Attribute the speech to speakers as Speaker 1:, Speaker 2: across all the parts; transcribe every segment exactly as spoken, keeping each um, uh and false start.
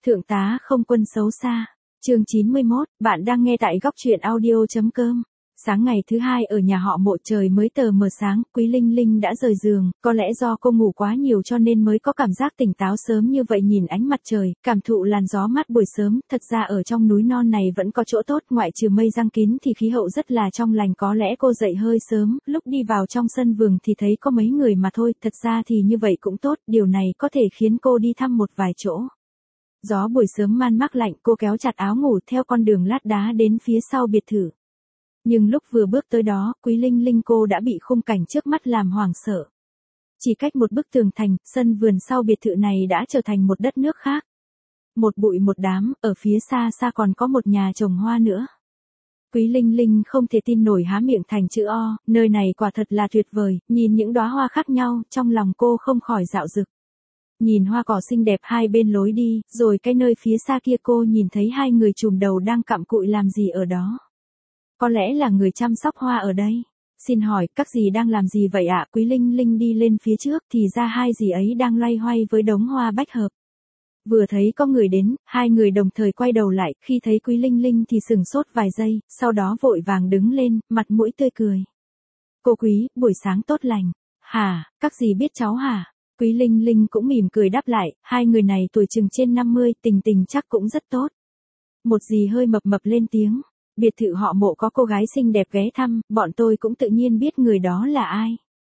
Speaker 1: Thượng tá không quân xấu xa. Chương chín mươi mốt, bạn đang nghe tại góc truyện audio chấm com. Sáng ngày thứ hai ở nhà họ Mộ trời mới tờ mờ sáng, Quý Linh Linh đã rời giường, có lẽ do cô ngủ quá nhiều cho nên mới có cảm giác tỉnh táo sớm như vậy, nhìn ánh mặt trời, cảm thụ làn gió mát buổi sớm. Thật ra ở trong núi non này vẫn có chỗ tốt, ngoại trừ mây giăng kín thì khí hậu rất là trong lành. Có lẽ cô dậy hơi sớm, lúc đi vào trong sân vườn thì thấy có mấy người mà thôi, thật ra thì như vậy cũng tốt, điều này có thể khiến cô đi thăm một vài chỗ. Gió buổi sớm man mác lạnh, cô kéo chặt áo ngủ theo con đường lát đá đến phía sau biệt thự. Nhưng lúc vừa bước tới đó, Quý Linh Linh cô đã bị khung cảnh trước mắt làm hoảng sợ. Chỉ cách một bức tường thành, sân vườn sau biệt thự này đã trở thành một đất nước khác. Một bụi một đám, ở phía xa xa còn có một nhà trồng hoa nữa. Quý Linh Linh không thể tin nổi, há miệng thành chữ O, nơi này quả thật là tuyệt vời, nhìn những đóa hoa khác nhau, trong lòng cô không khỏi dạo dực. Nhìn hoa cỏ xinh đẹp hai bên lối đi, rồi cái nơi phía xa kia cô nhìn thấy hai người trùm đầu đang cặm cụi làm gì ở đó. Có lẽ là người chăm sóc hoa ở đây. Xin hỏi, các dì đang làm gì vậy ạ? Quý Linh Linh đi lên phía trước thì ra hai dì ấy đang loay hoay với đống hoa bách hợp. Vừa thấy có người đến, hai người đồng thời quay đầu lại, khi thấy Quý Linh Linh thì sửng sốt vài giây, sau đó vội vàng đứng lên, mặt mũi tươi cười. Cô Quý, buổi sáng tốt lành. Hả, các dì biết cháu hả? Quý Linh Linh cũng mỉm cười đáp lại, hai người này tuổi chừng trên năm mươi, tình tình chắc cũng rất tốt. Một dì hơi mập mập lên tiếng, biệt thự họ Mộ có cô gái xinh đẹp ghé thăm, bọn tôi cũng tự nhiên biết người đó là ai.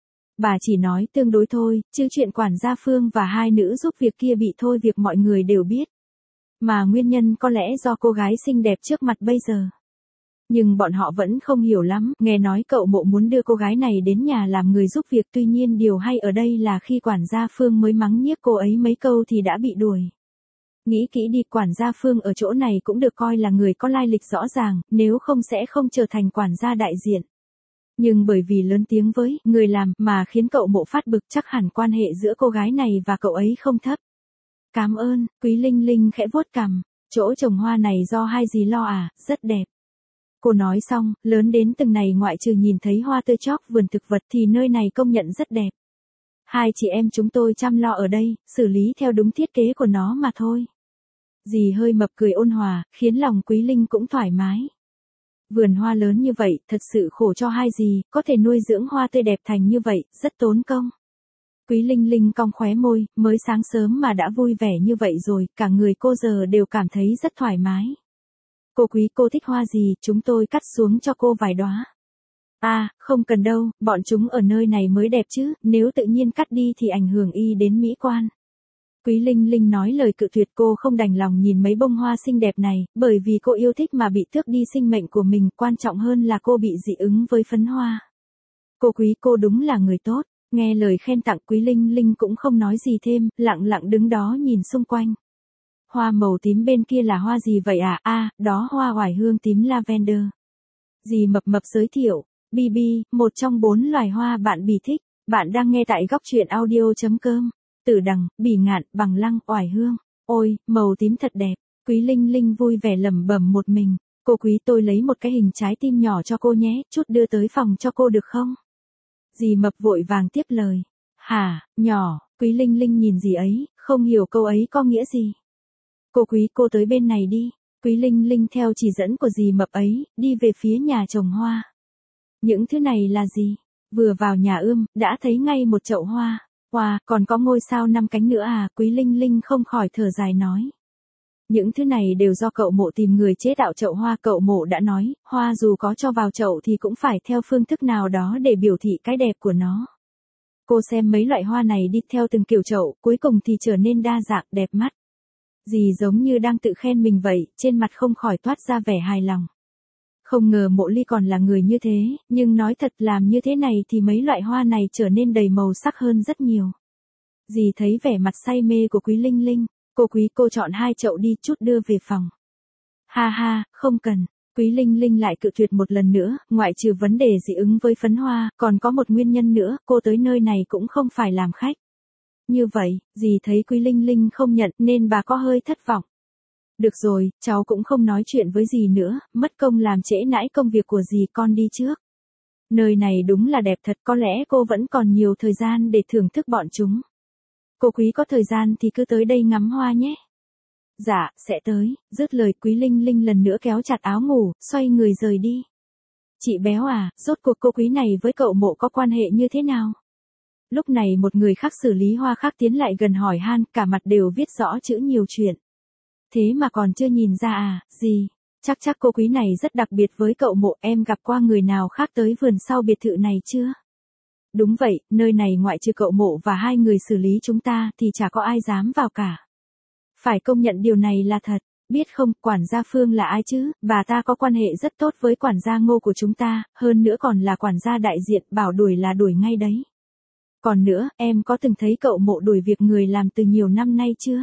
Speaker 1: Bà chỉ nói tương đối thôi, chứ chuyện quản gia Phương và hai nữ giúp việc kia bị thôi việc mọi người đều biết. Mà nguyên nhân có lẽ do cô gái xinh đẹp trước mặt bây giờ. Nhưng bọn họ vẫn không hiểu lắm, nghe nói cậu Mộ muốn đưa cô gái này đến nhà làm người giúp việc, tuy nhiên điều hay ở đây là khi quản gia Phương mới mắng nhiếc cô ấy mấy câu thì đã bị đuổi. Nghĩ kỹ đi, quản gia Phương ở chỗ này cũng được coi là người có lai lịch rõ ràng, nếu không sẽ không trở thành quản gia đại diện. Nhưng bởi vì lớn tiếng với người làm mà khiến cậu Mộ phát bực, chắc hẳn quan hệ giữa cô gái này và cậu ấy không thấp. Cảm ơn, Quý Linh Linh khẽ vuốt cằm, chỗ trồng hoa này do hai dì lo à, rất đẹp. Cô nói xong, lớn đến từng này ngoại trừ nhìn thấy hoa tươi chóc vườn thực vật thì nơi này công nhận rất đẹp. Hai chị em chúng tôi chăm lo ở đây, xử lý theo đúng thiết kế của nó mà thôi. Dì hơi mập cười ôn hòa, khiến lòng Quý Linh cũng thoải mái. Vườn hoa lớn như vậy, thật sự khổ cho hai dì, có thể nuôi dưỡng hoa tươi đẹp thành như vậy, rất tốn công. Quý Linh Linh cong khóe môi, mới sáng sớm mà đã vui vẻ như vậy rồi, cả người cô giờ đều cảm thấy rất thoải mái. Cô Quý, cô thích hoa gì, chúng tôi cắt xuống cho cô vài đóa. À, không cần đâu, bọn chúng ở nơi này mới đẹp chứ, nếu tự nhiên cắt đi thì ảnh hưởng y đến mỹ quan. Quý Linh Linh nói lời cự tuyệt, cô không đành lòng nhìn mấy bông hoa xinh đẹp này, bởi vì cô yêu thích mà bị tước đi sinh mệnh của mình, quan trọng hơn là cô bị dị ứng với phấn hoa. Cô Quý, cô đúng là người tốt. Nghe lời khen tặng, Quý Linh Linh cũng không nói gì thêm, lặng lặng đứng đó nhìn xung quanh. Hoa màu tím bên kia là hoa gì vậy à? À, đó hoa oải hương tím lavender. Dì mập mập giới thiệu, bê bê, một trong bốn loài hoa bạn bì thích. Bạn đang nghe tại góc truyện audio chấm com. Tử đằng, bỉ ngạn, bằng lăng, oải hương. Ôi, màu tím thật đẹp. Quý Linh Linh vui vẻ lẩm bẩm một mình. Cô Quý, tôi lấy một cái hình trái tim nhỏ cho cô nhé, chút đưa tới phòng cho cô được không? Dì mập vội vàng tiếp lời. Hả, nhỏ? Quý Linh Linh nhìn dì ấy, không hiểu câu ấy có nghĩa gì. Cô Quý, cô tới bên này đi. Quý Linh Linh theo chỉ dẫn của dì mập ấy, đi về phía nhà trồng hoa. Những thứ này là gì? Vừa vào nhà ươm, đã thấy ngay một chậu hoa. Wow, còn có ngôi sao năm cánh nữa à? Quý Linh Linh không khỏi thở dài nói. Những thứ này đều do cậu Mộ tìm người chế tạo chậu hoa. Cậu Mộ đã nói, hoa dù có cho vào chậu thì cũng phải theo phương thức nào đó để biểu thị cái đẹp của nó. Cô xem mấy loại hoa này đi theo từng kiểu chậu, cuối cùng thì trở nên đa dạng, đẹp mắt. Dì giống như đang tự khen mình vậy, trên mặt không khỏi toát ra vẻ hài lòng. Không ngờ Mộ Ly còn là người như thế, nhưng nói thật làm như thế này thì mấy loại hoa này trở nên đầy màu sắc hơn rất nhiều. Dì thấy vẻ mặt say mê của Quý Linh Linh, cô Quý, cô chọn hai chậu đi, chút đưa về phòng. Ha ha, không cần. Quý Linh Linh lại cự tuyệt một lần nữa, ngoại trừ vấn đề dị ứng với phấn hoa, còn có một nguyên nhân nữa, cô tới nơi này cũng không phải làm khách. Như vậy, dì thấy Quý Linh Linh không nhận nên bà có hơi thất vọng. Được rồi, cháu cũng không nói chuyện với dì nữa, mất công làm trễ nãi công việc của dì, con đi trước. Nơi này đúng là đẹp thật, có lẽ cô vẫn còn nhiều thời gian để thưởng thức bọn chúng. Cô Quý có thời gian thì cứ tới đây ngắm hoa nhé. Dạ, sẽ tới, dứt lời Quý Linh Linh lần nữa kéo chặt áo ngủ, xoay người rời đi. Chị béo à, rốt cuộc cô Quý này với cậu Mộ có quan hệ như thế nào? Lúc này một người khác xử lý hoa khác tiến lại gần hỏi han, cả mặt đều viết rõ chữ nhiều chuyện. Thế mà còn chưa nhìn ra à, gì? Chắc chắc cô Quý này rất đặc biệt với cậu Mộ, em gặp qua người nào khác tới vườn sau biệt thự này chưa? Đúng vậy, nơi này ngoại trừ cậu Mộ và hai người xử lý chúng ta thì chả có ai dám vào cả. Phải công nhận điều này là thật, biết không, quản gia Phương là ai chứ, bà ta có quan hệ rất tốt với quản gia Ngô của chúng ta, hơn nữa còn là quản gia đại diện, bảo đuổi là đuổi ngay đấy. Còn nữa, em có từng thấy cậu Mộ đuổi việc người làm từ nhiều năm nay chưa?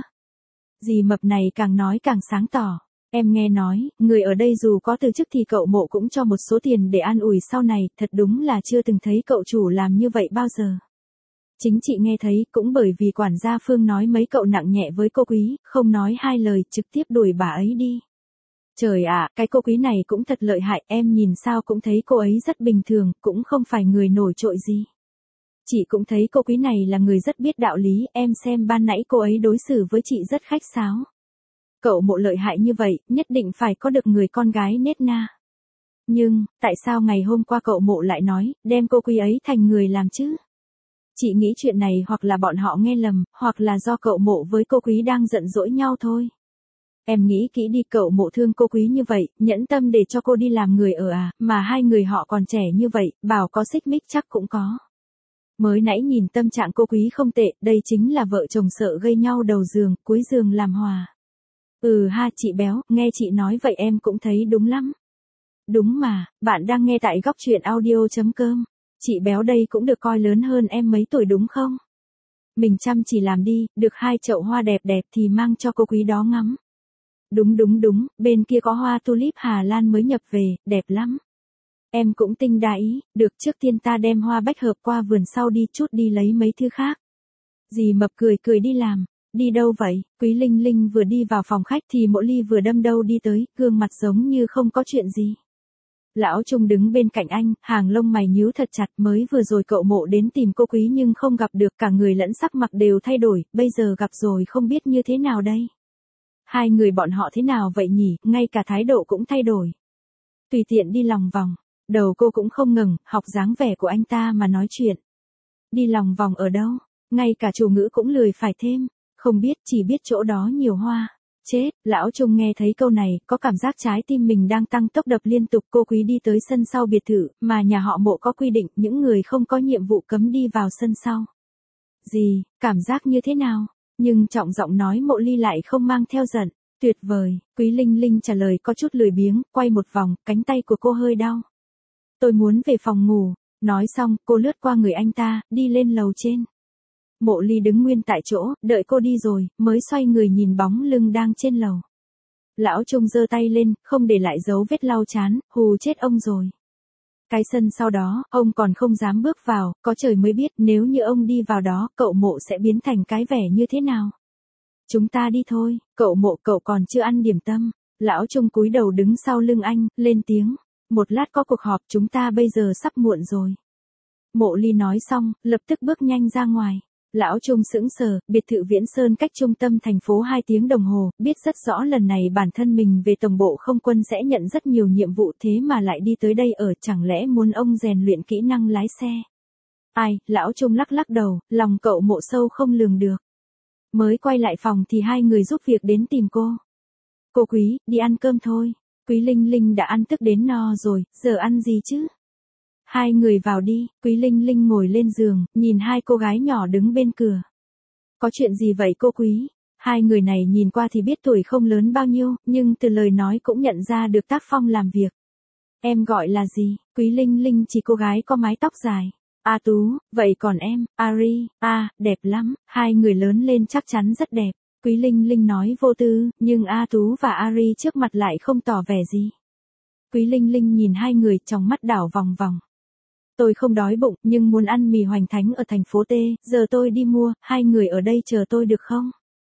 Speaker 1: Dì Mập này càng nói càng sáng tỏ. Em nghe nói, người ở đây dù có từ chức thì cậu Mộ cũng cho một số tiền để an ủi sau này, thật đúng là chưa từng thấy cậu chủ làm như vậy bao giờ. Chính chị nghe thấy, cũng bởi vì quản gia Phương nói mấy cậu nặng nhẹ với cô Quý, không nói hai lời, trực tiếp đuổi bà ấy đi. Trời ạ, cái cô Quý này cũng thật lợi hại, em nhìn sao cũng thấy cô ấy rất bình thường, cũng không phải người nổi trội gì. Chị cũng thấy cô Quý này là người rất biết đạo lý, em xem ban nãy cô ấy đối xử với chị rất khách sáo. Cậu Mộ lợi hại như vậy, nhất định phải có được người con gái nết na. Nhưng, tại sao ngày hôm qua cậu Mộ lại nói, đem cô Quý ấy thành người làm chứ? Chị nghĩ chuyện này hoặc là bọn họ nghe lầm, hoặc là do cậu Mộ với cô Quý đang giận dỗi nhau thôi. Em nghĩ kỹ đi, cậu Mộ thương cô Quý như vậy, nhẫn tâm để cho cô đi làm người ở à, mà hai người họ còn trẻ như vậy, bảo có xích mích chắc cũng có. Mới nãy nhìn tâm trạng cô Quý không tệ, đây chính là vợ chồng sợ gây nhau đầu giường, cuối giường làm hòa. Ừ ha, chị béo, nghe chị nói vậy em cũng thấy đúng lắm. Đúng mà, bạn đang nghe tại góc truyện audio.com. Chị béo đây cũng được coi lớn hơn em mấy tuổi đúng không? Mình chăm chỉ làm đi, được hai chậu hoa đẹp đẹp thì mang cho cô Quý đó ngắm. Đúng đúng đúng, bên kia có hoa tulip Hà Lan mới nhập về, đẹp lắm. Em cũng tinh đa ý, được trước tiên ta đem hoa bách hợp qua vườn sau đi chút đi lấy mấy thứ khác. Dì Mập cười cười đi làm. Đi đâu vậy? Quý Linh Linh vừa đi vào phòng khách thì Mộ Ly vừa đâm đâu đi tới, gương mặt giống như không có chuyện gì. Lão Trung đứng bên cạnh anh, hàng lông mày nhíu thật chặt, mới vừa rồi cậu Mộ đến tìm cô Quý nhưng không gặp được, cả người lẫn sắc mặt đều thay đổi, bây giờ gặp rồi không biết như thế nào đây. Hai người bọn họ thế nào vậy nhỉ, ngay cả thái độ cũng thay đổi. Tùy tiện đi lòng vòng, đầu cô cũng không ngừng, học dáng vẻ của anh ta mà nói chuyện. Đi lòng vòng ở đâu, ngay cả chủ ngữ cũng lười phải thêm, không biết, chỉ biết chỗ đó nhiều hoa. Chết, lão Trung nghe thấy câu này, có cảm giác trái tim mình đang tăng tốc đập liên tục. Cô Quý đi tới sân sau biệt thự, mà nhà họ Mộ có quy định, những người không có nhiệm vụ cấm đi vào sân sau. Gì, cảm giác như thế nào? Nhưng trọng giọng nói Mộ Ly lại không mang theo giận. Tuyệt vời, Quý Linh Linh trả lời có chút lười biếng, quay một vòng, cánh tay của cô hơi đau. Tôi muốn về phòng ngủ. Nói xong, cô lướt qua người anh ta, đi lên lầu trên. Mộ Ly đứng nguyên tại chỗ, đợi cô đi rồi, mới xoay người nhìn bóng lưng đang trên lầu. Lão Trung giơ tay lên, không để lại dấu vết lau chán, hù chết ông rồi. Cái sân sau đó, ông còn không dám bước vào, có trời mới biết nếu như ông đi vào đó, cậu Mộ sẽ biến thành cái vẻ như thế nào. Chúng ta đi thôi, cậu Mộ, cậu còn chưa ăn điểm tâm. Lão Trung cúi đầu đứng sau lưng anh, lên tiếng. Một lát có cuộc họp, chúng ta bây giờ sắp muộn rồi. Mộ Ly nói xong, lập tức bước nhanh ra ngoài. Lão Trung sững sờ, biệt thự Viễn Sơn cách trung tâm thành phố hai tiếng đồng hồ, biết rất rõ lần này bản thân mình về tổng bộ không quân sẽ nhận rất nhiều nhiệm vụ, thế mà lại đi tới đây ở, chẳng lẽ muốn ông rèn luyện kỹ năng lái xe. Ai, lão Trung lắc lắc đầu, lòng cậu Mộ sâu không lường được. Mới quay lại phòng thì hai người giúp việc đến tìm cô. Cô Quý, đi ăn cơm thôi. Quý Linh Linh đã ăn tức đến no rồi, giờ ăn gì chứ? Hai người vào đi, Quý Linh Linh ngồi lên giường, nhìn hai cô gái nhỏ đứng bên cửa. Có chuyện gì vậy cô Quý? Hai người này nhìn qua thì biết tuổi không lớn bao nhiêu, nhưng từ lời nói cũng nhận ra được tác phong làm việc. Em gọi là gì? Quý Linh Linh chỉ cô gái có mái tóc dài. A Tú, vậy còn em, Ari, a, đẹp lắm, hai người lớn lên chắc chắn rất đẹp. Quý Linh Linh nói vô tư, nhưng A Tú và Ari trước mặt lại không tỏ vẻ gì. Quý Linh Linh nhìn hai người trong mắt đảo vòng vòng. Tôi không đói bụng, nhưng muốn ăn mì hoành thánh ở thành phố T, giờ tôi đi mua, hai người ở đây chờ tôi được không?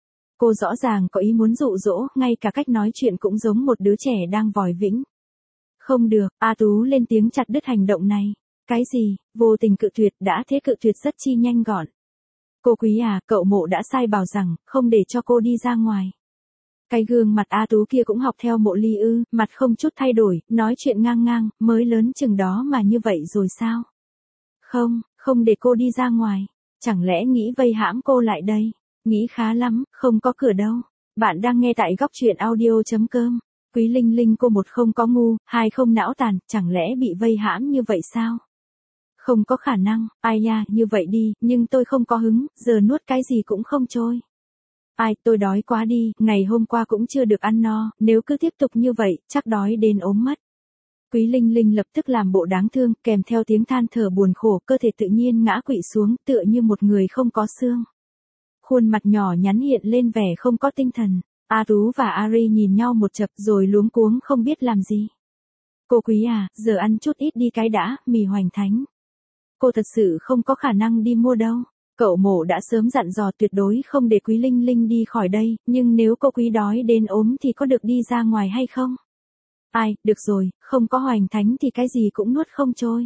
Speaker 1: Cô rõ ràng có ý muốn dụ dỗ, ngay cả cách nói chuyện cũng giống một đứa trẻ đang vòi vĩnh. Không được, A Tú lên tiếng chặt đứt hành động này. Cái gì, vô tình cự tuyệt, đã thế cự tuyệt rất chi nhanh gọn. Cô Quý à, cậu Mộ đã sai bảo rằng, không để cho cô đi ra ngoài. Cái gương mặt A Tú kia cũng học theo Mộ Ly ư, mặt không chút thay đổi, nói chuyện ngang ngang, mới lớn chừng đó mà như vậy rồi sao? Không, không để cô đi ra ngoài. Chẳng lẽ nghĩ vây hãm cô lại đây? Nghĩ khá lắm, không có cửa đâu. Bạn đang nghe tại góc truyện audio.com. Quý Linh Linh, cô một không có ngu, hai không não tàn, chẳng lẽ bị vây hãm như vậy sao? Không có khả năng, ai ya, như vậy đi, nhưng tôi không có hứng, giờ nuốt cái gì cũng không trôi. Ai, tôi đói quá đi, ngày hôm qua cũng chưa được ăn no, nếu cứ tiếp tục như vậy, chắc đói đến ốm mất. Quý Linh Linh lập tức làm bộ đáng thương, kèm theo tiếng than thở buồn khổ, cơ thể tự nhiên ngã quỵ xuống, tựa như một người không có xương. Khuôn mặt nhỏ nhắn hiện lên vẻ không có tinh thần. A Tú và Ari nhìn nhau một chập rồi luống cuống không biết làm gì. Cô Quý à, giờ ăn chút ít đi cái đã, mì hoành thánh. Cô thật sự không có khả năng đi mua đâu. Cậu Mộ đã sớm dặn dò tuyệt đối không để Quý Linh Linh đi khỏi đây, nhưng nếu cô Quý đói đến ốm thì có được đi ra ngoài hay không? Ai, được rồi, không có hoành thánh thì cái gì cũng nuốt không trôi.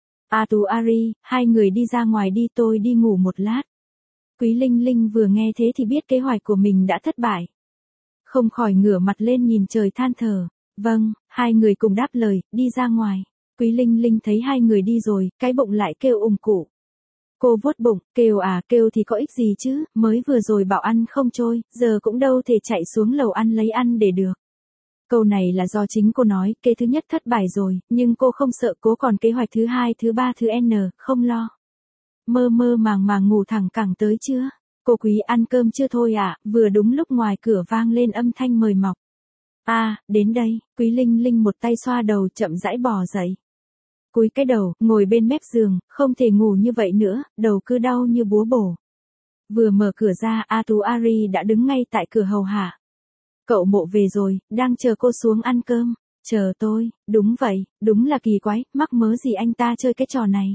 Speaker 1: A Tú, Ari, hai người đi ra ngoài đi, tôi đi ngủ một lát. Quý Linh Linh vừa nghe thế thì biết kế hoạch của mình đã thất bại. Không khỏi ngửa mặt lên nhìn trời than thở. Vâng, hai người cùng đáp lời, đi ra ngoài. Quý Linh Linh thấy hai người đi rồi, cái bụng lại kêu ùng cụ. Cô vuốt bụng, kêu à, kêu thì có ích gì chứ, mới vừa rồi bảo ăn không trôi, giờ cũng đâu thể chạy xuống lầu ăn lấy ăn để được. Câu này là do chính cô nói, kế thứ nhất thất bại rồi, nhưng cô không sợ, cố còn kế hoạch thứ hai, thứ ba, thứ N, không lo. Mơ mơ màng màng ngủ thẳng cẳng tới chưa? Cô Quý ăn cơm chưa thôi ạ, à? Vừa đúng lúc ngoài cửa vang lên âm thanh mời mọc. A, à, đến đây, Quý Linh Linh một tay xoa đầu chậm rãi bò dậy. Cúi cái đầu, ngồi bên mép giường, không thể ngủ như vậy nữa, đầu cứ đau như búa bổ. Vừa mở cửa ra, A Tú, Ari đã đứng ngay tại cửa hầu hạ. Cậu Mộ về rồi, đang chờ cô xuống ăn cơm. Chờ tôi, đúng vậy, đúng là kỳ quái, mắc mớ gì anh ta chơi cái trò này.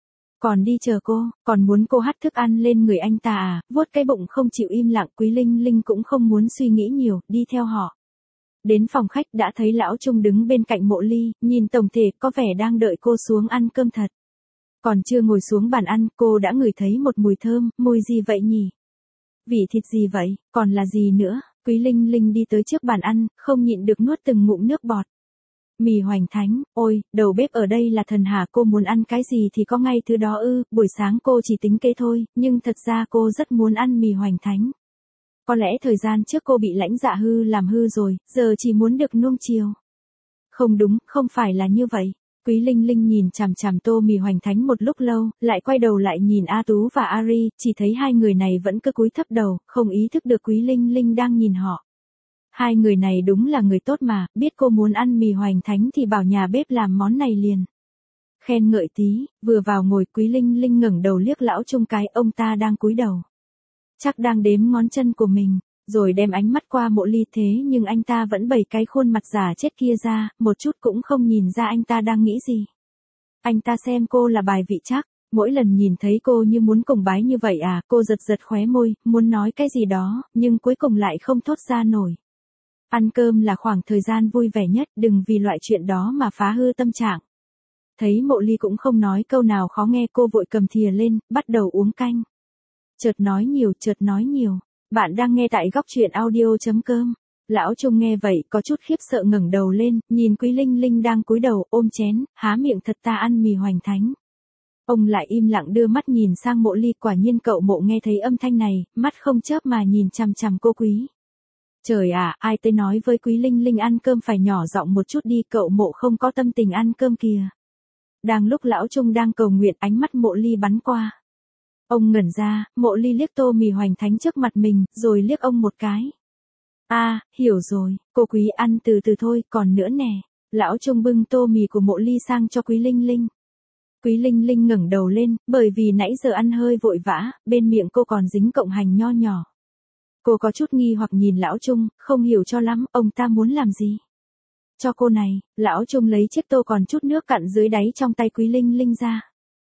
Speaker 1: Còn đi chờ cô, còn muốn cô hắt thức ăn lên người anh ta à, vuốt cái bụng không chịu im lặng. Quý Linh Linh cũng không muốn suy nghĩ nhiều, đi theo họ. Đến phòng khách đã thấy lão Trung đứng bên cạnh Mộ Ly, nhìn tổng thể có vẻ đang đợi cô xuống ăn cơm thật. Còn chưa ngồi xuống bàn ăn, cô đã ngửi thấy một mùi thơm, mùi gì vậy nhỉ? Vị thịt gì vậy, còn là gì nữa? Quý Linh Linh đi tới trước bàn ăn, không nhịn được nuốt từng ngụm nước bọt. Mì hoành thánh, ôi, đầu bếp ở đây là thần hả, cô muốn ăn cái gì thì có ngay thứ đó ư, buổi sáng cô chỉ tính kê thôi, nhưng thật ra cô rất muốn ăn mì hoành thánh. Có lẽ thời gian trước cô bị lãnh dạ hư làm hư rồi, giờ chỉ muốn được nuông chiều. Không đúng, không phải là như vậy. Quý Linh Linh nhìn chằm chằm tô mì hoành thánh một lúc lâu, lại quay đầu lại nhìn A Tú và Ari, chỉ thấy hai người này vẫn cứ cúi thấp đầu, không ý thức được Quý Linh Linh đang nhìn họ. Hai người này đúng là người tốt mà, biết cô muốn ăn mì hoành thánh thì bảo nhà bếp làm món này liền. Khen ngợi tí, vừa vào ngồi Quý Linh Linh ngẩng đầu liếc lão Trung cái, ông ta đang cúi đầu. Chắc đang đếm ngón chân của mình, rồi đem ánh mắt qua Mộ Ly, thế nhưng anh ta vẫn bày cái khuôn mặt giả chết kia ra, một chút cũng không nhìn ra anh ta đang nghĩ gì. Anh ta xem cô là bài vị chắc, mỗi lần nhìn thấy cô như muốn cùng bái như vậy à, cô giật giật khóe môi, muốn nói cái gì đó, nhưng cuối cùng lại không thốt ra nổi. Ăn cơm là khoảng thời gian vui vẻ nhất, đừng vì loại chuyện đó mà phá hư tâm trạng. Thấy Mộ Ly cũng không nói câu nào khó nghe, cô vội cầm thìa lên, bắt đầu uống canh. Chợt nói nhiều, chợt nói nhiều. Bạn đang nghe tại góc truyện audio.com. Lão Trung nghe vậy có chút khiếp sợ ngẩng đầu lên, nhìn Quý Linh Linh đang cúi đầu ôm chén, há miệng thật ta ăn mì hoành thánh. Ông lại im lặng đưa mắt nhìn sang Mộ Ly, quả nhiên cậu Mộ nghe thấy âm thanh này, mắt không chớp mà nhìn chằm chằm cô Quý. Trời ạ, à, ai tới nói với Quý Linh Linh ăn cơm phải nhỏ giọng một chút đi, cậu Mộ không có tâm tình ăn cơm kìa. Đang lúc lão Trung đang cầu nguyện, ánh mắt Mộ Ly bắn qua. Ông ngẩn ra, Mộ Ly liếc tô mì hoành thánh trước mặt mình, rồi liếc ông một cái. A, à, hiểu rồi, cô Quý ăn từ từ thôi, còn nữa nè. Lão Trung bưng tô mì của Mộ Ly sang cho Quý Linh Linh. Quý Linh Linh ngẩng đầu lên, bởi vì nãy giờ ăn hơi vội vã, bên miệng cô còn dính cọng hành nho nhỏ. Cô có chút nghi hoặc nhìn lão Trung, không hiểu cho lắm, ông ta muốn làm gì. Cho cô này, lão Trung lấy chiếc tô còn chút nước cặn dưới đáy trong tay Quý Linh Linh ra.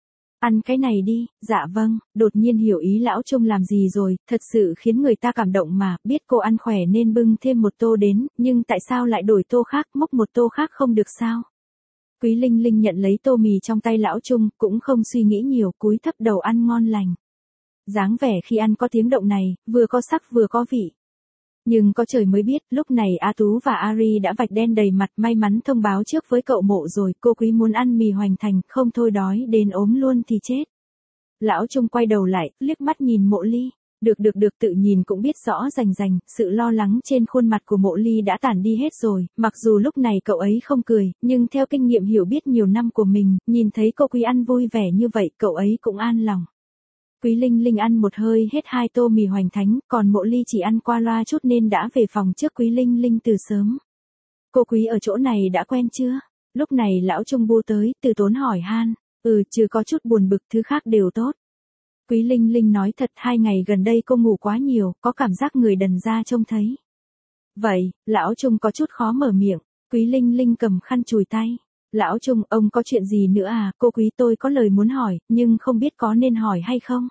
Speaker 1: Ăn cái này đi, dạ vâng, đột nhiên hiểu ý lão Trung làm gì rồi, thật sự khiến người ta cảm động mà, biết cô ăn khỏe nên bưng thêm một tô đến, nhưng tại sao lại đổi tô khác, múc một tô khác không được sao? Quý Linh Linh nhận lấy tô mì trong tay lão Trung, cũng không suy nghĩ nhiều, cúi thấp đầu ăn ngon lành. Dáng vẻ khi ăn có tiếng động này, vừa có sắc vừa có vị. Nhưng có trời mới biết, lúc này A Tú và Ari đã vạch đen đầy mặt, may mắn thông báo trước với cậu Mộ rồi, cô Quý muốn ăn mì hoành thành, không thôi đói đến ốm luôn thì chết. Lão Trung quay đầu lại, liếc mắt nhìn Mộ Ly. Được được được, tự nhìn cũng biết rõ rành rành, sự lo lắng trên khuôn mặt của Mộ Ly đã tản đi hết rồi, mặc dù lúc này cậu ấy không cười, nhưng theo kinh nghiệm hiểu biết nhiều năm của mình, nhìn thấy cô Quý ăn vui vẻ như vậy, cậu ấy cũng an lòng. Quý Linh Linh ăn một hơi hết hai tô mì hoành thánh, còn Mộ Ly chỉ ăn qua loa chút nên đã về phòng trước Quý Linh Linh từ sớm. Cô Quý ở chỗ này đã quen chưa? Lúc này lão Trung bu tới, từ tốn hỏi han. Ừ, chứ có chút buồn bực, thứ khác đều tốt. Quý Linh Linh nói thật, hai ngày gần đây cô ngủ quá nhiều, có cảm giác người đần ra trông thấy. Vậy, lão Trung có chút khó mở miệng. Quý Linh Linh cầm khăn chùi tay. Lão Trung, ông có chuyện gì nữa à? Cô Quý, tôi có lời muốn hỏi, nhưng không biết có nên hỏi hay không.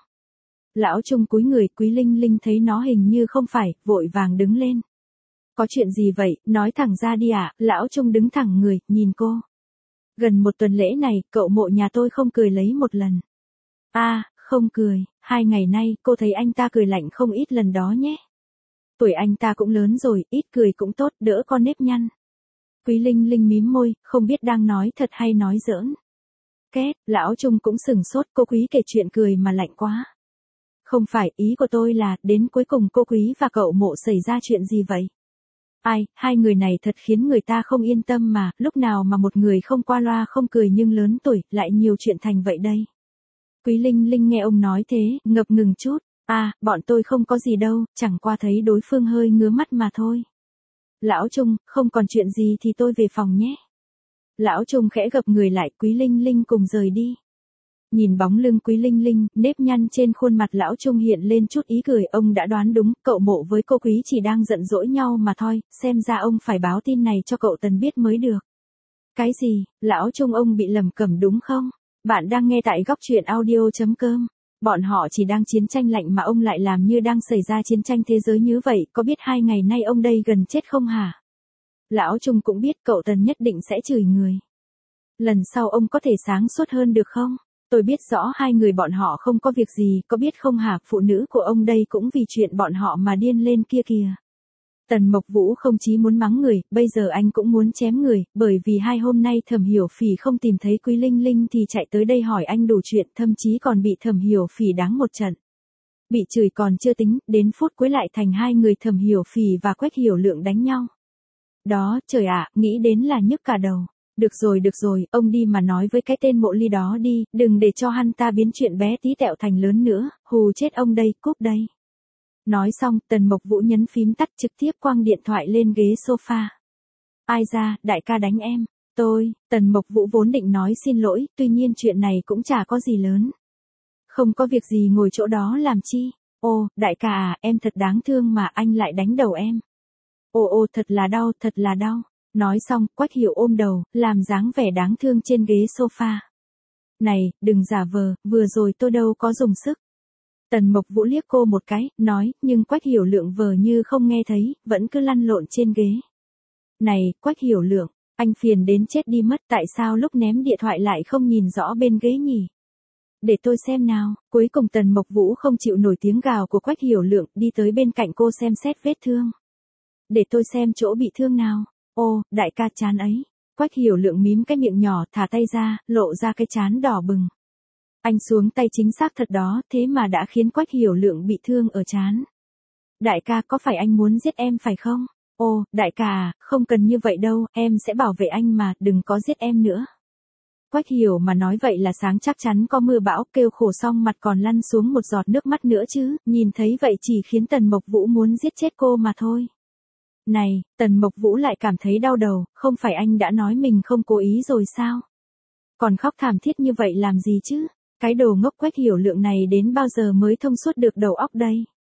Speaker 1: Lão Trung cúi người, Quý Linh Linh thấy nó hình như không phải, vội vàng đứng lên. Có chuyện gì vậy, nói thẳng ra đi ạ. À? Lão Trung đứng thẳng người, nhìn cô. Gần một tuần lễ này, cậu Mộ nhà tôi không cười lấy một lần. A, à, không cười, hai ngày nay, cô thấy anh ta cười lạnh không ít lần đó nhé. Tuổi anh ta cũng lớn rồi, ít cười cũng tốt, đỡ con nếp nhăn. Quý Linh Linh mím môi, không biết đang nói thật hay nói giỡn. Két, lão Trung cũng sừng sốt, cô Quý kể chuyện cười mà lạnh quá. Không phải, ý của tôi là, đến cuối cùng cô Quý và cậu Mộ xảy ra chuyện gì vậy? Ai, hai người này thật khiến người ta không yên tâm mà, lúc nào mà một người không qua loa không cười nhưng lớn tuổi, lại nhiều chuyện thành vậy đây. Quý Linh Linh nghe ông nói thế, ngập ngừng chút. À, bọn tôi không có gì đâu, chẳng qua thấy đối phương hơi ngứa mắt mà thôi. Lão Trung, không còn chuyện gì thì tôi về phòng nhé. Lão Trung khẽ gập người lại, Quý Linh Linh cùng rời đi. Nhìn bóng lưng Quý Linh Linh, nếp nhăn trên khuôn mặt lão Trung hiện lên chút ý cười, ông đã đoán đúng, cậu Mộ với cô Quý chỉ đang giận dỗi nhau mà thôi, xem ra ông phải báo tin này cho cậu Tần biết mới được. Cái gì, lão Trung ông bị lầm cẩm đúng không? Bạn đang nghe tại góc truyện audio chấm com. Bọn họ chỉ đang chiến tranh lạnh mà ông lại làm như đang xảy ra chiến tranh thế giới như vậy, có biết hai ngày nay ông đây gần chết không hả? Lão Trung cũng biết cậu Tần nhất định sẽ chửi người. Lần sau ông có thể sáng suốt hơn được không? Tôi biết rõ hai người bọn họ không có việc gì, có biết không hả, phụ nữ của ông đây cũng vì chuyện bọn họ mà điên lên kia kìa. Tần Mộc Vũ không chí muốn mắng người, bây giờ anh cũng muốn chém người, bởi vì hai hôm nay Thẩm Hiểu Phỉ không tìm thấy Quý Linh Linh thì chạy tới đây hỏi anh đủ chuyện, thậm chí còn bị Thẩm Hiểu Phỉ đáng một trận. Bị chửi còn chưa tính, đến phút cuối lại thành hai người Thẩm Hiểu Phỉ và Quách Hiểu Lượng đánh nhau. Đó, trời ạ, nghĩ đến là nhức cả đầu. Được rồi được rồi, ông đi mà nói với cái tên Mộ Ly đó đi, đừng để cho hắn ta biến chuyện bé tí tẹo thành lớn nữa, hù chết ông đây, cúp đây. Nói xong, Tần Mộc Vũ nhấn phím tắt trực tiếp quăng điện thoại lên ghế sofa. Ai ra, đại ca đánh em. Tôi, Tần Mộc Vũ vốn định nói xin lỗi, tuy nhiên chuyện này cũng chả có gì lớn. Không có việc gì ngồi chỗ đó làm chi. Ô, đại ca à, em thật đáng thương mà anh lại đánh đầu em. Ô ô, thật là đau, thật là đau. Nói xong, Quách Hiểu ôm đầu, làm dáng vẻ đáng thương trên ghế sofa. Này, đừng giả vờ, vừa rồi tôi đâu có dùng sức. Tần Mộc Vũ liếc cô một cái, nói, nhưng Quách Hiểu Lượng vờ như không nghe thấy, vẫn cứ lăn lộn trên ghế. Này, Quách Hiểu Lượng, anh phiền đến chết đi mất, tại sao lúc ném điện thoại lại không nhìn rõ bên ghế nhỉ? Để tôi xem nào, cuối cùng Tần Mộc Vũ không chịu nổi tiếng gào của Quách Hiểu Lượng, đi tới bên cạnh cô xem xét vết thương. Để tôi xem chỗ bị thương nào. Ô, đại ca chán ấy. Quách Hiểu Lượng mím cái miệng nhỏ, thả tay ra, lộ ra cái trán đỏ bừng. Anh xuống tay chính xác thật đó, thế mà đã khiến Quách Hiểu Lượng bị thương ở trán. Đại ca, có phải anh muốn giết em phải không? Ô, đại ca à, không cần như vậy đâu, em sẽ bảo vệ anh mà, đừng có giết em nữa. Quách Hiểu mà nói vậy là sáng chắc chắn có mưa bão, kêu khổ xong mặt còn lăn xuống một giọt nước mắt nữa chứ, nhìn thấy vậy chỉ khiến Tần Mộc Vũ muốn giết chết cô mà thôi. Này, Tần Mộc Vũ lại cảm thấy đau đầu, không phải anh đã nói mình không cố ý rồi sao? Còn khóc thảm thiết như vậy làm gì chứ? Cái đồ ngốc Quách Hiểu Lượng này đến bao giờ mới thông suốt được đầu óc đây?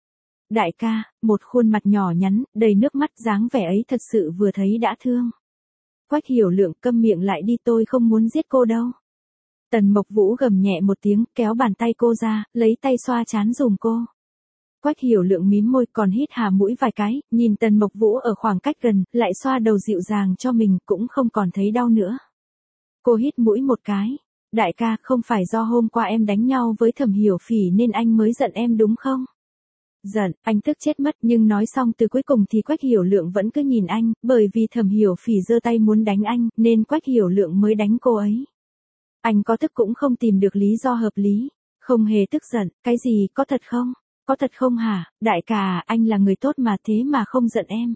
Speaker 1: Đại ca, một khuôn mặt nhỏ nhắn, đầy nước mắt, dáng vẻ ấy thật sự vừa thấy đã thương. Quách Hiểu Lượng, câm miệng lại đi, tôi không muốn giết cô đâu. Tần Mộc Vũ gầm nhẹ một tiếng, kéo bàn tay cô ra, lấy tay xoa trán dùm cô. Quách Hiểu Lượng mím môi còn hít hà mũi vài cái, nhìn Tần Mộc Vũ ở khoảng cách gần, lại xoa đầu dịu dàng cho mình, cũng không còn thấy đau nữa. Cô hít mũi một cái. Đại ca, không phải do hôm qua em đánh nhau với Thẩm Hiểu Phỉ nên anh mới giận em đúng không? Giận, anh tức chết mất, nhưng nói xong từ cuối cùng thì Quách Hiểu Lượng vẫn cứ nhìn anh, bởi vì Thẩm Hiểu Phỉ giơ tay muốn đánh anh, nên Quách Hiểu Lượng mới đánh cô ấy. Anh có tức cũng không tìm được lý do hợp lý. Không hề tức giận, cái gì, có thật không? Có thật không hả? Đại ca, anh là người tốt mà thế mà không giận em.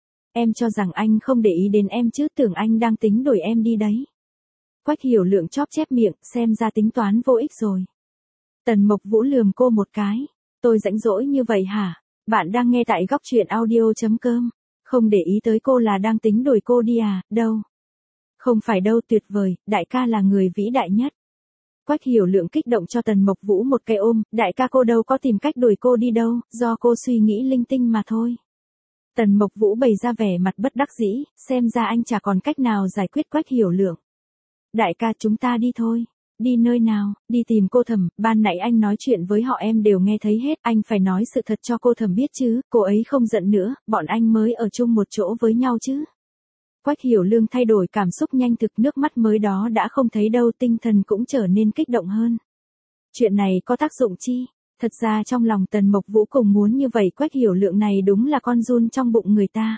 Speaker 1: Em cho rằng anh không để ý đến em chứ, tưởng anh đang tính đuổi em đi đấy. Quách Hiểu Lượng chóp chép miệng, xem ra tính toán vô ích rồi. Tần Mộc Vũ lườm cô một cái. Tôi rãnh rỗi như vậy hả? Bạn đang nghe tại góc truyện audio.com. Không để ý tới cô là đang tính đuổi cô đi à, đâu. Không phải đâu, tuyệt vời, đại ca là người vĩ đại nhất. Quách Hiểu Lượng kích động cho Tần Mộc Vũ một cái ôm, đại ca cô đâu có tìm cách đuổi cô đi đâu, do cô suy nghĩ linh tinh mà thôi. Tần Mộc Vũ bày ra vẻ mặt bất đắc dĩ, xem ra anh chả còn cách nào giải quyết Quách Hiểu Lượng. Đại ca chúng ta đi thôi. Đi nơi nào? Đi tìm cô Thẩm, ban nãy anh nói chuyện với họ em đều nghe thấy hết, anh phải nói sự thật cho cô Thẩm biết chứ, cô ấy không giận nữa, bọn anh mới ở chung một chỗ với nhau chứ. Quách Hiểu Lương thay đổi cảm xúc nhanh thực, nước mắt mới đó đã không thấy đâu, tinh thần cũng trở nên kích động hơn. Chuyện này có tác dụng chi? Thật ra trong lòng Tần Mộc Vũ cùng muốn như vậy, Quách Hiểu Lượng này đúng là con giun trong bụng người ta.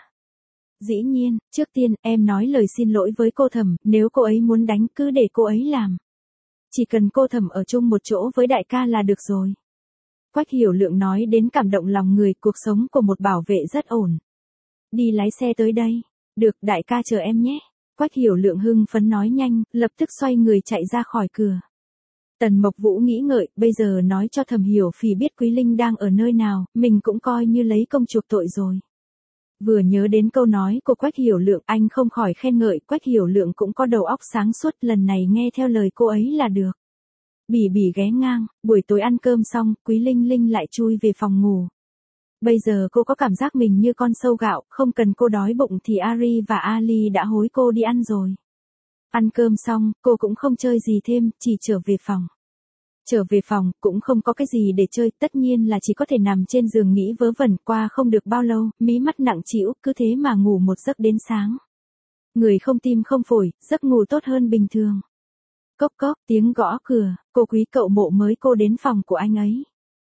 Speaker 1: Dĩ nhiên, trước tiên, em nói lời xin lỗi với cô Thẩm, nếu cô ấy muốn đánh cứ để cô ấy làm. Chỉ cần cô Thẩm ở chung một chỗ với đại ca là được rồi. Quách Hiểu Lượng nói đến cảm động lòng người, cuộc sống của một bảo vệ rất ổn. Đi lái xe tới đây. Được, đại ca chờ em nhé. Quách Hiểu Lượng hưng phấn nói nhanh, lập tức xoay người chạy ra khỏi cửa. Tần Mộc Vũ nghĩ ngợi, bây giờ nói cho Thẩm Hiểu Phỉ biết Quý Linh đang ở nơi nào, mình cũng coi như lấy công chuộc tội rồi. Vừa nhớ đến câu nói của Quách Hiểu Lượng, anh không khỏi khen ngợi, Quách Hiểu Lượng cũng có đầu óc sáng suốt, lần này nghe theo lời cô ấy là được. Bỉ bỉ ghé ngang, buổi tối ăn cơm xong, Quý Linh Linh lại chui về phòng ngủ. Bây giờ cô có cảm giác mình như con sâu gạo, không cần cô đói bụng thì Ari và Ali đã hối cô đi ăn rồi. Ăn cơm xong, cô cũng không chơi gì thêm, chỉ trở về phòng. Trở về phòng, cũng không có cái gì để chơi, tất nhiên là chỉ có thể nằm trên giường nghĩ vớ vẩn, qua không được bao lâu, mí mắt nặng trĩu, cứ thế mà ngủ một giấc đến sáng. Người không tim không phổi, giấc ngủ tốt hơn bình thường. Cốc cốc, tiếng gõ cửa, cô Quý cậu Mộ mới cô đến phòng của anh ấy.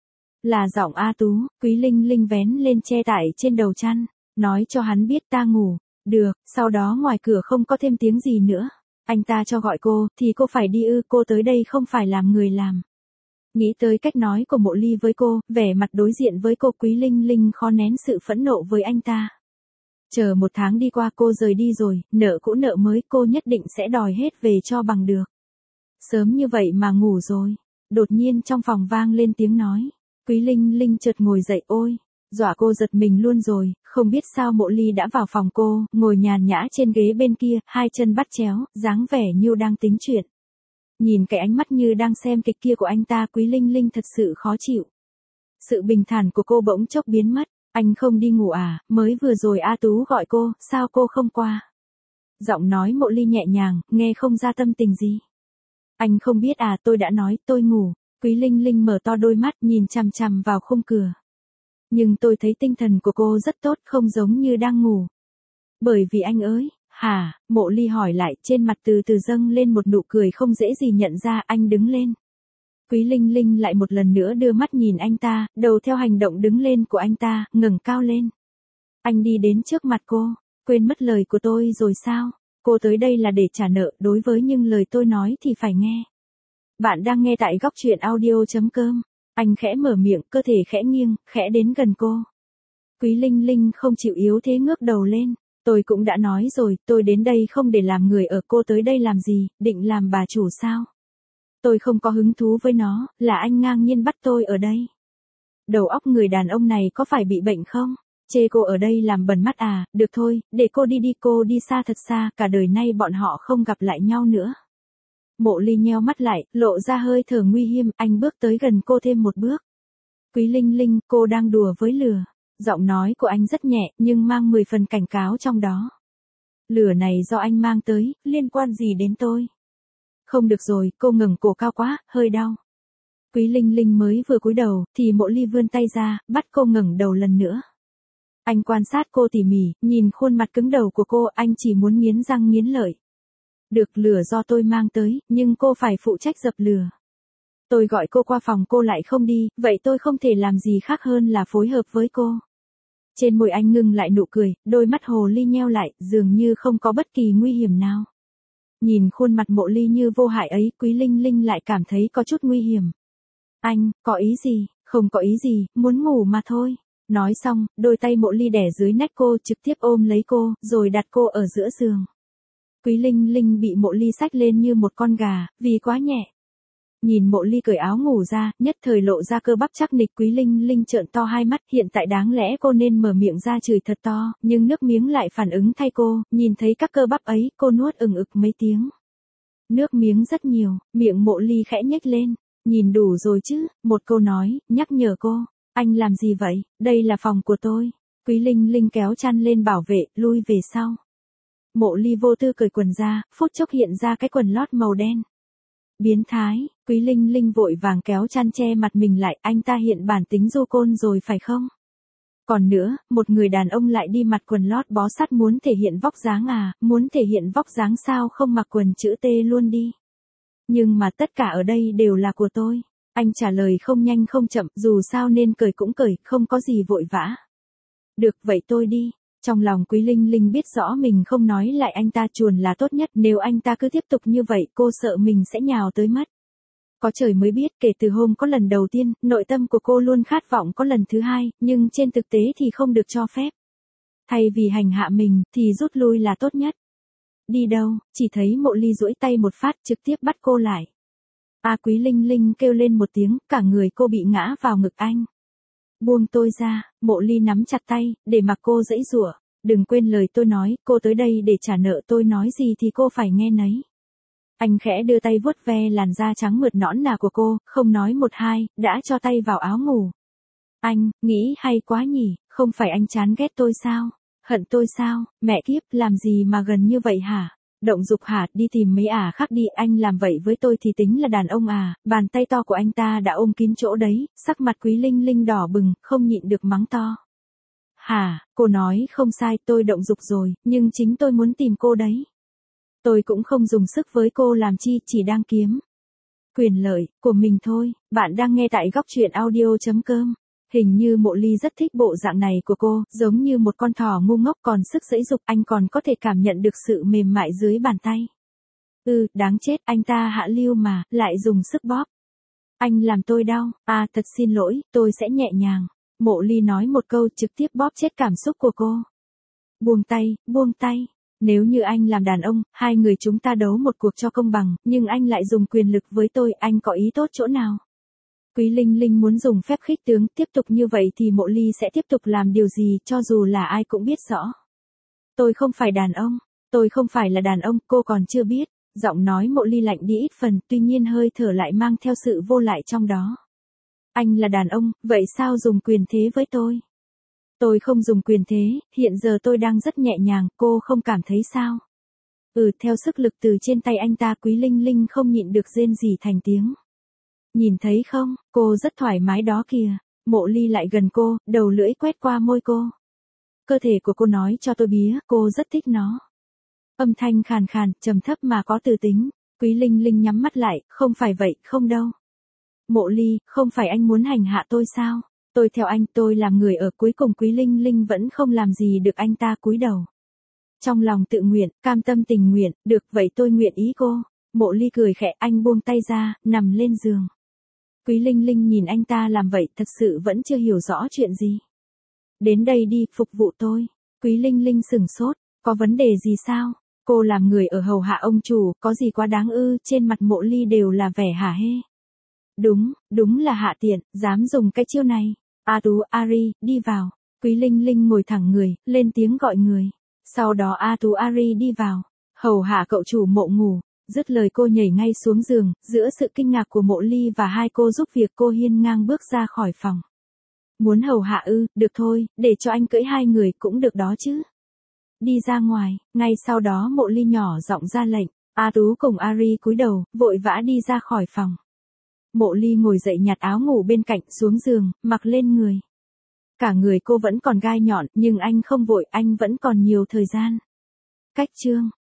Speaker 1: Là giọng A Tú, Quý Linh Linh vén lên che tải trên đầu chăn, nói cho hắn biết ta ngủ. Được, sau đó ngoài cửa không có thêm tiếng gì nữa. Anh ta cho gọi cô, thì cô phải đi ư, cô tới đây không phải làm người làm. Nghĩ tới cách nói của Mộ Ly với cô, vẻ mặt đối diện với cô, Quý Linh Linh khó nén sự phẫn nộ với anh ta. Chờ một tháng đi qua cô rời đi rồi, nợ cũ nợ mới cô nhất định sẽ đòi hết về cho bằng được. Sớm như vậy mà ngủ rồi. Đột nhiên trong phòng vang lên tiếng nói. Quý Linh Linh chợt ngồi dậy, ôi, dọa cô giật mình luôn rồi, không biết sao Mộ Ly đã vào phòng cô, ngồi nhàn nhã trên ghế bên kia, hai chân bắt chéo, dáng vẻ như đang tính chuyện. Nhìn cái ánh mắt như đang xem kịch kia của anh ta, Quý Linh Linh thật sự khó chịu. Sự bình thản của cô bỗng chốc biến mất. Anh không đi ngủ à, mới vừa rồi A Tú gọi cô, sao cô không qua? Giọng nói Mộ Ly nhẹ nhàng, nghe không ra tâm tình gì. Anh không biết à, tôi đã nói, tôi ngủ. Quý Linh Linh mở to đôi mắt nhìn chằm chằm vào khung cửa. Nhưng tôi thấy tinh thần của cô rất tốt, không giống như đang ngủ. Bởi vì anh ơi, hả, Mộ Ly hỏi lại, trên mặt từ từ dâng lên một nụ cười không dễ gì nhận ra, anh đứng lên. Quý Linh Linh lại một lần nữa đưa mắt nhìn anh ta, đầu theo hành động đứng lên của anh ta, ngẩng cao lên. Anh đi đến trước mặt cô, quên mất lời của tôi rồi sao? Cô tới đây là để trả nợ, đối với những lời tôi nói thì phải nghe. Bạn đang nghe tại góc truyện audio.com. Anh khẽ mở miệng, cơ thể khẽ nghiêng, khẽ đến gần cô. Quý Linh Linh không chịu yếu thế ngước đầu lên. Tôi cũng đã nói rồi, tôi đến đây không để làm người ở, cô tới đây làm gì, định làm bà chủ sao? Tôi không có hứng thú với nó, là anh ngang nhiên bắt tôi ở đây. Đầu óc người đàn ông này có phải bị bệnh không? Chê cô ở đây làm bẩn mắt à, được thôi, để cô đi đi, cô đi xa thật xa, cả đời nay bọn họ không gặp lại nhau nữa. Mộ Ly nheo mắt lại, lộ ra hơi thở nguy hiểm, anh bước tới gần cô thêm một bước. Quý Linh Linh, cô đang đùa với lửa. Giọng nói của anh rất nhẹ, nhưng mang mười phần cảnh cáo trong đó. Lửa này do anh mang tới, liên quan gì đến tôi? Không được rồi, cô ngẩng cổ cao quá, hơi đau. Quý Linh Linh mới vừa cúi đầu, thì Mộ Ly vươn tay ra, bắt cô ngẩng đầu lần nữa. Anh quan sát cô tỉ mỉ, nhìn khuôn mặt cứng đầu của cô, anh chỉ muốn nghiến răng nghiến lợi. Được, lửa do tôi mang tới, nhưng cô phải phụ trách dập lửa. Tôi gọi cô qua phòng cô lại không đi, vậy tôi không thể làm gì khác hơn là phối hợp với cô. Trên môi anh ngưng lại nụ cười, đôi mắt hồ ly nheo lại, dường như không có bất kỳ nguy hiểm nào. Nhìn khuôn mặt Mộ Ly như vô hại ấy, Quý Linh Linh lại cảm thấy có chút nguy hiểm. Anh, có ý gì? Không có ý gì, muốn ngủ mà thôi. Nói xong, đôi tay Mộ Ly đè dưới nách cô, trực tiếp ôm lấy cô, rồi đặt cô ở giữa giường. Quý Linh Linh bị Mộ Ly xách lên như một con gà, vì quá nhẹ. Nhìn Mộ Ly cởi áo ngủ ra, nhất thời lộ ra cơ bắp chắc nịch, Quý Linh Linh trợn to hai mắt, hiện tại đáng lẽ cô nên mở miệng ra chửi thật to, nhưng nước miếng lại phản ứng thay cô, nhìn thấy các cơ bắp ấy, cô nuốt ừng ực mấy tiếng. Nước miếng rất nhiều, miệng Mộ Ly khẽ nhếch lên, nhìn đủ rồi chứ, một câu nói, nhắc nhở cô, anh làm gì vậy, đây là phòng của tôi. Quý Linh Linh kéo chăn lên bảo vệ, lui về sau. Mộ Ly vô tư cởi quần ra, phút chốc hiện ra cái quần lót màu đen. Biến thái, Quý Linh Linh vội vàng kéo chăn che mặt mình lại, anh ta hiện bản tính du côn rồi phải không? Còn nữa, một người đàn ông lại đi mặc quần lót bó sát muốn thể hiện vóc dáng à, muốn thể hiện vóc dáng sao không mặc quần chữ T luôn đi. Nhưng mà tất cả ở đây đều là của tôi. Anh trả lời không nhanh không chậm, dù sao nên cởi cũng cởi, không có gì vội vã. Được, vậy tôi đi. Trong lòng Quý Linh Linh biết rõ mình không nói lại anh ta chuồn là tốt nhất, nếu anh ta cứ tiếp tục như vậy, cô sợ mình sẽ nhào tới mất. Có trời mới biết, kể từ hôm có lần đầu tiên, nội tâm của cô luôn khát vọng có lần thứ hai, nhưng trên thực tế thì không được cho phép. Thay vì hành hạ mình, thì rút lui là tốt nhất. Đi đâu, chỉ thấy Mộ Ly duỗi tay một phát trực tiếp bắt cô lại. À, Quý Linh Linh kêu lên một tiếng, cả người cô bị ngã vào ngực anh. Buông tôi ra, Mộ Ly nắm chặt tay, để mặc cô giãy giụa. Đừng quên lời tôi nói, cô tới đây để trả nợ, tôi nói gì thì cô phải nghe nấy. Anh khẽ đưa tay vuốt ve làn da trắng mượt nõn nà của cô, không nói một hai, đã cho tay vào áo ngủ. Anh, nghĩ hay quá nhỉ, không phải anh chán ghét tôi sao? Hận tôi sao? Mẹ kiếp, làm gì mà gần như vậy hả? Động dục hả, đi tìm mấy ả khác đi, anh làm vậy với tôi thì tính là đàn ông à? Bàn tay to của anh ta đã ôm kín chỗ đấy, sắc mặt Quý Linh Linh đỏ bừng, không nhịn được mắng to. Hả, cô nói không sai, tôi động dục rồi, nhưng chính tôi muốn tìm cô đấy. Tôi cũng không dùng sức với cô làm chi, chỉ đang kiếm quyền lợi của mình thôi. Bạn đang nghe tại góc truyện audio chấm com. Hình như Mộ Ly rất thích bộ dạng này của cô, giống như một con thỏ ngu ngốc còn sức giãy giụa, anh còn có thể cảm nhận được sự mềm mại dưới bàn tay. Ừ, đáng chết, anh ta hạ lưu mà, lại dùng sức bóp. Anh làm tôi đau, à thật xin lỗi, tôi sẽ nhẹ nhàng. Mộ Ly nói một câu trực tiếp bóp chết cảm xúc của cô. Buông tay, buông tay. Nếu như anh làm đàn ông, hai người chúng ta đấu một cuộc cho công bằng, nhưng anh lại dùng quyền lực với tôi, anh có ý tốt chỗ nào? Quý Linh Linh muốn dùng phép khích tướng, tiếp tục như vậy thì Mộ Ly sẽ tiếp tục làm điều gì, cho dù là ai cũng biết rõ. Tôi không phải đàn ông, tôi không phải là đàn ông, cô còn chưa biết. Giọng nói Mộ Ly lạnh đi ít phần, tuy nhiên hơi thở lại mang theo sự vô lại trong đó. Anh là đàn ông, vậy sao dùng quyền thế với tôi? Tôi không dùng quyền thế, hiện giờ tôi đang rất nhẹ nhàng, cô không cảm thấy sao? Ừ, theo sức lực từ trên tay anh ta, Quý Linh Linh không nhịn được rên rỉ thành tiếng. Nhìn thấy không, cô rất thoải mái đó kìa. Mộ Ly lại gần cô, đầu lưỡi quét qua môi cô. Cơ thể của cô nói cho tôi biết, cô rất thích nó. Âm thanh khàn khàn, trầm thấp mà có từ tính. Quý Linh Linh nhắm mắt lại, không phải vậy, không đâu. Mộ Ly, không phải anh muốn hành hạ tôi sao? Tôi theo anh, tôi làm người ở, cuối cùng Quý Linh Linh vẫn không làm gì được, anh ta cúi đầu. Trong lòng tự nguyện, cam tâm tình nguyện, được vậy tôi nguyện ý cô. Mộ Ly cười khẽ, anh buông tay ra, nằm lên giường. Quý Linh Linh nhìn anh ta làm vậy, thật sự vẫn chưa hiểu rõ chuyện gì. Đến đây đi, phục vụ tôi. Quý Linh Linh sửng sốt, có vấn đề gì sao? Cô làm người ở hầu hạ ông chủ, có gì quá đáng ư? Trên mặt Mộ Ly đều là vẻ hả hê. Đúng, đúng là hạ tiện, dám dùng cái chiêu này. A Tú, Ari, đi vào. Quý Linh Linh ngồi thẳng người, lên tiếng gọi người. Sau đó A Tú, Ari đi vào. Hầu hạ cậu chủ Mộ ngủ. Dứt lời cô nhảy ngay xuống giường, giữa sự kinh ngạc của Mộ Ly và hai cô giúp việc, cô hiên ngang bước ra khỏi phòng. Muốn hầu hạ ư, được thôi, để cho anh cưỡi hai người cũng được đó chứ. Đi ra ngoài, ngay sau đó Mộ Ly nhỏ giọng ra lệnh. A Tú cùng Ari cúi đầu, vội vã đi ra khỏi phòng. Mộ Ly ngồi dậy nhặt áo ngủ bên cạnh xuống giường, mặc lên người. Cả người cô vẫn còn gai nhọn, nhưng anh không vội, anh vẫn còn nhiều thời gian. Cách chương